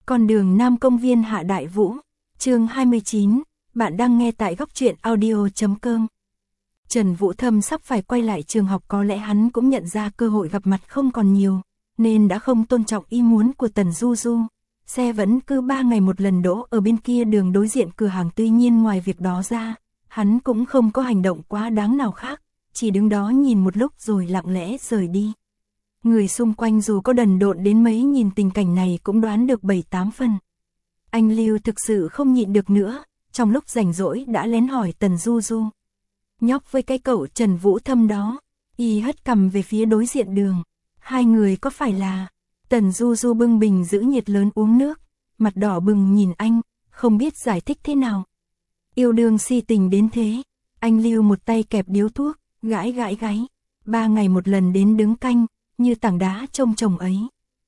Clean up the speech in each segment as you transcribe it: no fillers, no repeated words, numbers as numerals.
Con đường Nam Công viên Hạ Đại Vũ, chương 29, bạn đang nghe tại góc truyện audio.com. Trần Vũ Thâm sắp phải quay lại trường học, có lẽ hắn cũng nhận ra cơ hội gặp mặt không còn nhiều, nên đã không tôn trọng ý muốn của Tần Du Du. Xe vẫn cứ 3 ngày một lần đỗ ở bên kia đường đối diện cửa hàng, tuy nhiên ngoài việc đó ra, hắn cũng không có hành động quá đáng nào khác, chỉ đứng đó nhìn một lúc rồi lặng lẽ rời đi. Người xung quanh dù có đần độn đến mấy nhìn tình cảnh này cũng đoán được 7-8 phần. Anh Lưu thực sự không nhịn được nữa, trong lúc rảnh rỗi đã lén hỏi Tần Du Du. Nhóc với cái cậu Trần Vũ Thâm đó, y hất cằm về phía đối diện đường. Hai người có phải là... Tần Du Du bưng bình giữ nhiệt lớn uống nước, mặt đỏ bừng nhìn anh, không biết giải thích thế nào. Yêu đương si tình đến thế. Anh Lưu một tay kẹp điếu thuốc, gãi gáy. 3 ngày một lần đến đứng canh, như tảng đá trông chồng ấy.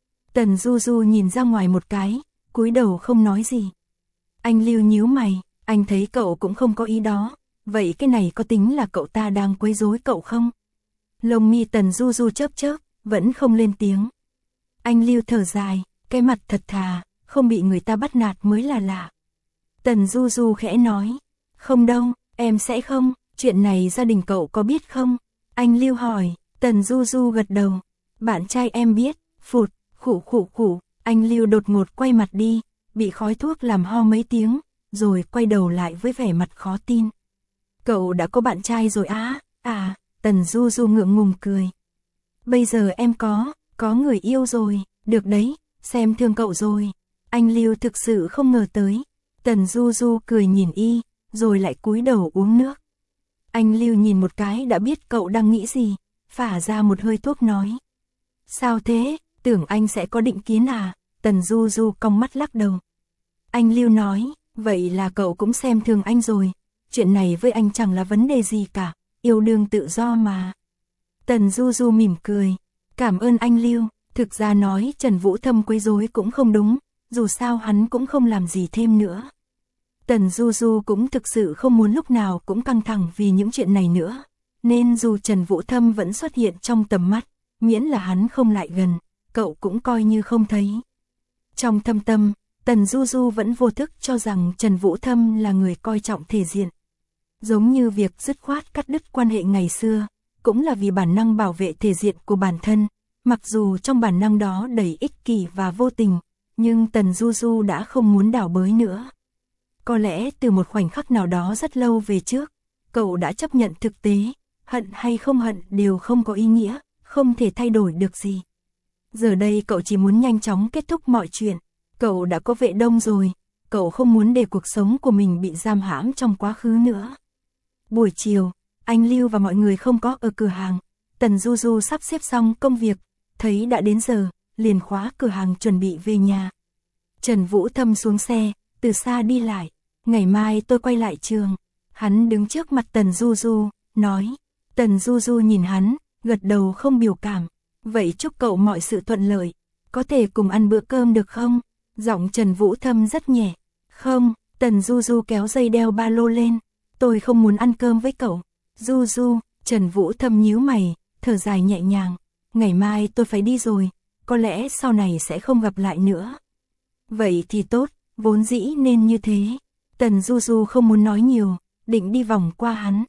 Tần Du Du nhìn ra ngoài một cái, cúi đầu không nói gì. Anh Lưu nhíu mày, anh thấy cậu cũng không có ý đó, vậy cái này có tính là cậu ta đang quấy rối cậu không? Lông mi Tần Du Du chớp chớp, vẫn không lên tiếng. Anh Lưu thở dài, cái mặt thật thà, không bị người ta bắt nạt mới là lạ. Tần Du Du khẽ nói, không đâu, em sẽ không, chuyện này gia đình cậu có biết không? Anh Lưu hỏi. Tần Du Du gật đầu, bạn trai em biết. Phụt, khụ, anh Lưu đột ngột quay mặt đi, bị khói thuốc làm ho mấy tiếng, rồi quay đầu lại với vẻ mặt khó tin. Cậu đã có bạn trai rồi á? À, Tần Du Du ngượng ngùng cười. Bây giờ em có người yêu rồi, được đấy, xem thương cậu rồi. Anh Lưu thực sự không ngờ tới. Tần Du Du cười nhìn y, rồi lại cúi đầu uống nước. Anh Lưu nhìn một cái đã biết cậu đang nghĩ gì, phả ra một hơi thuốc nói. Sao thế, tưởng anh sẽ có định kiến à? Tần Du Du cong mắt lắc đầu. Anh Lưu nói, vậy là cậu cũng xem thường anh rồi. Chuyện này với anh chẳng là vấn đề gì cả, yêu đương tự do mà. Tần Du Du mỉm cười, cảm ơn anh Lưu. Thực ra nói Trần Vũ Thâm quấy rối cũng không đúng, dù sao hắn cũng không làm gì thêm nữa. Tần Du Du cũng thực sự không muốn lúc nào cũng căng thẳng vì những chuyện này nữa, nên dù Trần Vũ Thâm vẫn xuất hiện trong tầm mắt, miễn là hắn không lại gần, cậu cũng coi như không thấy. Trong thâm tâm, Tần Du Du vẫn vô thức cho rằng Trần Vũ Thâm là người coi trọng thể diện. Giống như việc dứt khoát cắt đứt quan hệ ngày xưa, cũng là vì bản năng bảo vệ thể diện của bản thân, mặc dù trong bản năng đó đầy ích kỷ và vô tình, nhưng Tần Du Du đã không muốn đảo bới nữa. Có lẽ từ một khoảnh khắc nào đó rất lâu về trước, cậu đã chấp nhận thực tế, hận hay không hận đều không có ý nghĩa, không thể thay đổi được gì. Giờ đây cậu chỉ muốn nhanh chóng kết thúc mọi chuyện, cậu đã có Vệ Đông rồi, cậu không muốn để cuộc sống của mình bị giam hãm trong quá khứ nữa. Buổi chiều, anh Lưu và mọi người không có ở cửa hàng, Tần Du Du sắp xếp xong công việc, thấy đã đến giờ, liền khóa cửa hàng chuẩn bị về nhà. Trần Vũ Thâm xuống xe, từ xa đi lại, ngày mai tôi quay lại trường. Hắn đứng trước mặt Tần Du Du, nói. Tần Du Du nhìn hắn, gật đầu không biểu cảm. Vậy chúc cậu mọi sự thuận lợi, có thể cùng ăn bữa cơm được không? Giọng Trần Vũ Thâm rất nhẹ. Không, Tần Du Du kéo dây đeo ba lô lên. Tôi không muốn ăn cơm với cậu. Du Du, Trần Vũ Thâm nhíu mày, thở dài nhẹ nhàng. Ngày mai tôi phải đi rồi, có lẽ sau này sẽ không gặp lại nữa. Vậy thì tốt, vốn dĩ nên như thế. Tần Du Du không muốn nói nhiều, định đi vòng qua hắn.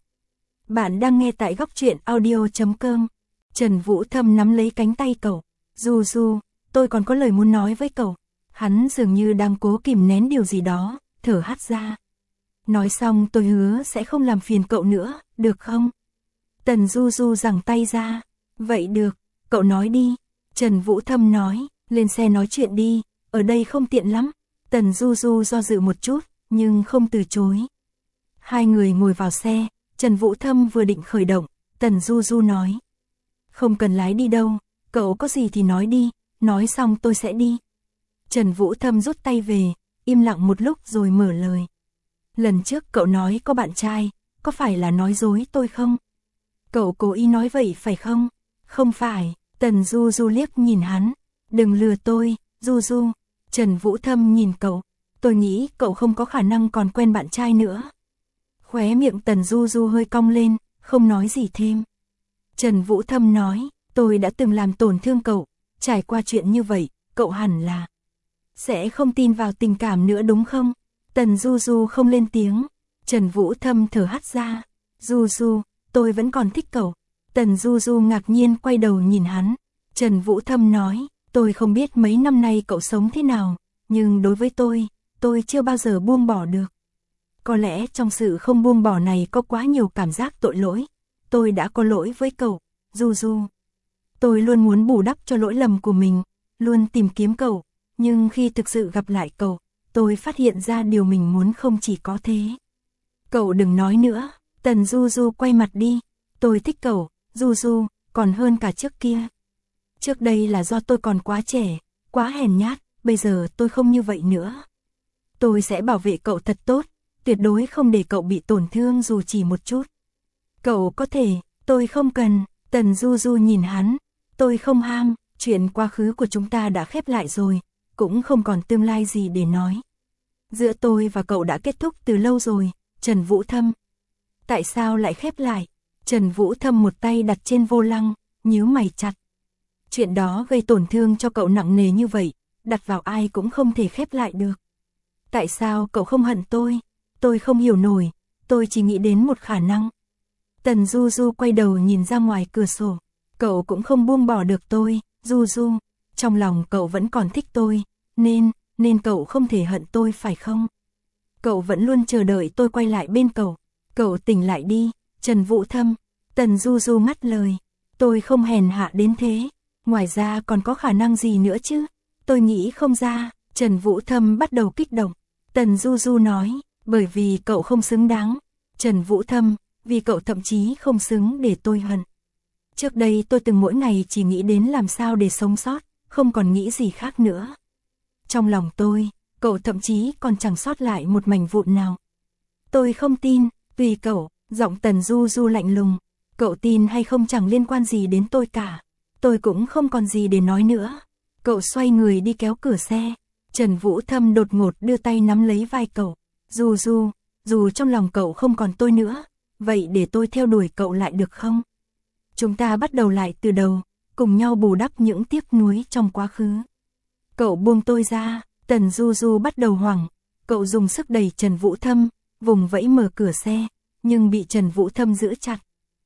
Bạn đang nghe tại góc truyện audio.com. Trần Vũ Thâm nắm lấy cánh tay cậu. Du Du, tôi còn có lời muốn nói với cậu. Hắn dường như đang cố kìm nén điều gì đó, thở hắt ra. Nói xong tôi hứa sẽ không làm phiền cậu nữa, được không? Tần Du Du giằng tay ra. Vậy được, cậu nói đi. Trần Vũ Thâm nói, lên xe nói chuyện đi, ở đây không tiện lắm. Tần Du Du do dự một chút, nhưng không từ chối. Hai người ngồi vào xe, Trần Vũ Thâm vừa định khởi động, Tần Du Du nói. Không cần lái đi đâu, cậu có gì thì nói đi, nói xong tôi sẽ đi. Trần Vũ Thâm rút tay về, im lặng một lúc rồi mở lời. Lần trước cậu nói có bạn trai, có phải là nói dối tôi không? Cậu cố ý nói vậy phải không? Không phải, Tần Du Du liếc nhìn hắn. Đừng lừa tôi, Du Du. Trần Vũ Thâm nhìn cậu. Tôi nghĩ cậu không có khả năng còn quen bạn trai nữa. Khóe miệng Tần Du Du hơi cong lên, không nói gì thêm. Trần Vũ Thâm nói, tôi đã từng làm tổn thương cậu, trải qua chuyện như vậy, cậu hẳn là Sẽ không tin vào tình cảm nữa đúng không? Tần Du Du không lên tiếng. Trần Vũ Thâm thở hắt ra. Du Du, tôi vẫn còn thích cậu. Tần Du Du ngạc nhiên quay đầu nhìn hắn. Trần Vũ Thâm nói, tôi không biết mấy năm nay cậu sống thế nào, nhưng đối với tôi chưa bao giờ buông bỏ được. Có lẽ trong sự không buông bỏ này có quá nhiều cảm giác tội lỗi. Tôi đã có lỗi với cậu, Du Du. Tôi luôn muốn bù đắp cho lỗi lầm của mình, luôn tìm kiếm cậu, nhưng khi thực sự gặp lại cậu, tôi phát hiện ra điều mình muốn không chỉ có thế. Cậu đừng nói nữa. Tần Du Du quay mặt đi. Tôi thích cậu, Du Du, còn hơn cả trước kia. Trước đây là do tôi còn quá trẻ, quá hèn nhát, bây giờ tôi không như vậy nữa. Tôi sẽ bảo vệ cậu thật tốt, tuyệt đối không để cậu bị tổn thương dù chỉ một chút. Cậu có thể, tôi không cần. Tần Du Du nhìn hắn. Tôi không ham, chuyện quá khứ của chúng ta đã khép lại rồi, cũng không còn tương lai gì để nói. Giữa tôi và cậu đã kết thúc từ lâu rồi, Trần Vũ Thâm. Tại sao lại khép lại? Trần Vũ Thâm một tay đặt trên vô lăng, nhíu mày chặt. Chuyện đó gây tổn thương cho cậu nặng nề như vậy, đặt vào ai cũng không thể khép lại được. Tại sao cậu không hận tôi? Tôi không hiểu nổi, tôi chỉ nghĩ đến một khả năng. Tần Du Du quay đầu nhìn ra ngoài cửa sổ. Cậu cũng không buông bỏ được tôi, Du Du. Trong lòng cậu vẫn còn thích tôi, nên cậu không thể hận tôi phải không? Cậu vẫn luôn chờ đợi tôi quay lại bên cậu. Cậu tỉnh lại đi, Trần Vũ Thâm. Tần Du Du ngắt lời. Tôi không hèn hạ đến thế. Ngoài ra còn có khả năng gì nữa chứ? Tôi nghĩ không ra. Trần Vũ Thâm bắt đầu kích động. Tần Du Du nói, bởi vì cậu không xứng đáng. Trần Vũ Thâm, vì cậu thậm chí không xứng để tôi hận. Trước đây tôi từng mỗi ngày chỉ nghĩ đến làm sao để sống sót, không còn nghĩ gì khác nữa. Trong lòng tôi, cậu thậm chí còn chẳng sót lại một mảnh vụn nào. Tôi không tin, tùy cậu. Giọng Tần Du Du lạnh lùng. Cậu tin hay không chẳng liên quan gì đến tôi cả. Tôi cũng không còn gì để nói nữa. Cậu xoay người đi kéo cửa xe. Trần Vũ Thâm đột ngột đưa tay nắm lấy vai cậu. Du Du, dù trong lòng cậu không còn tôi nữa, vậy để tôi theo đuổi cậu lại được không? Chúng ta bắt đầu lại từ đầu, cùng nhau bù đắp những tiếc nuối trong quá khứ. Cậu buông tôi ra. Tần Du Du bắt đầu hoảng. Cậu dùng sức đẩy Trần Vũ Thâm, vùng vẫy mở cửa xe, nhưng bị Trần Vũ Thâm giữ chặt.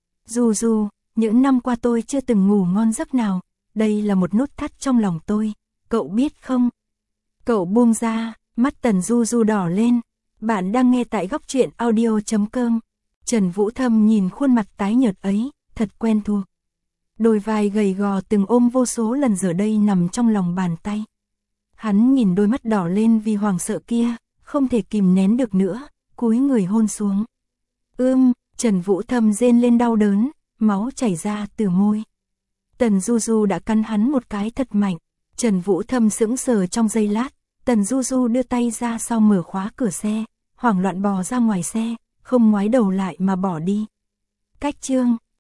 Du Du, những năm qua tôi chưa từng ngủ ngon giấc nào, đây là một nút thắt trong lòng tôi, cậu biết không? Cậu buông ra, mắt Tần Du Du đỏ lên. Bạn đang nghe tại góc truyện audio.com. Trần Vũ Thâm nhìn khuôn mặt tái nhợt ấy, thật quen thuộc. Đôi vai gầy gò từng ôm vô số lần giờ đây nằm trong lòng bàn tay. Hắn nhìn đôi mắt đỏ lên vì hoảng sợ kia, không thể kìm nén được nữa, cúi người hôn xuống. Trần Vũ Thâm rên lên đau đớn, máu chảy ra từ môi. Tần Du Du đã cắn hắn một cái thật mạnh. Trần Vũ Thâm sững sờ trong giây lát. Tần Du Du đưa tay ra sau mở khóa cửa xe, hoảng loạn bò ra ngoài xe, không ngoái đầu lại mà bỏ đi. Cách chương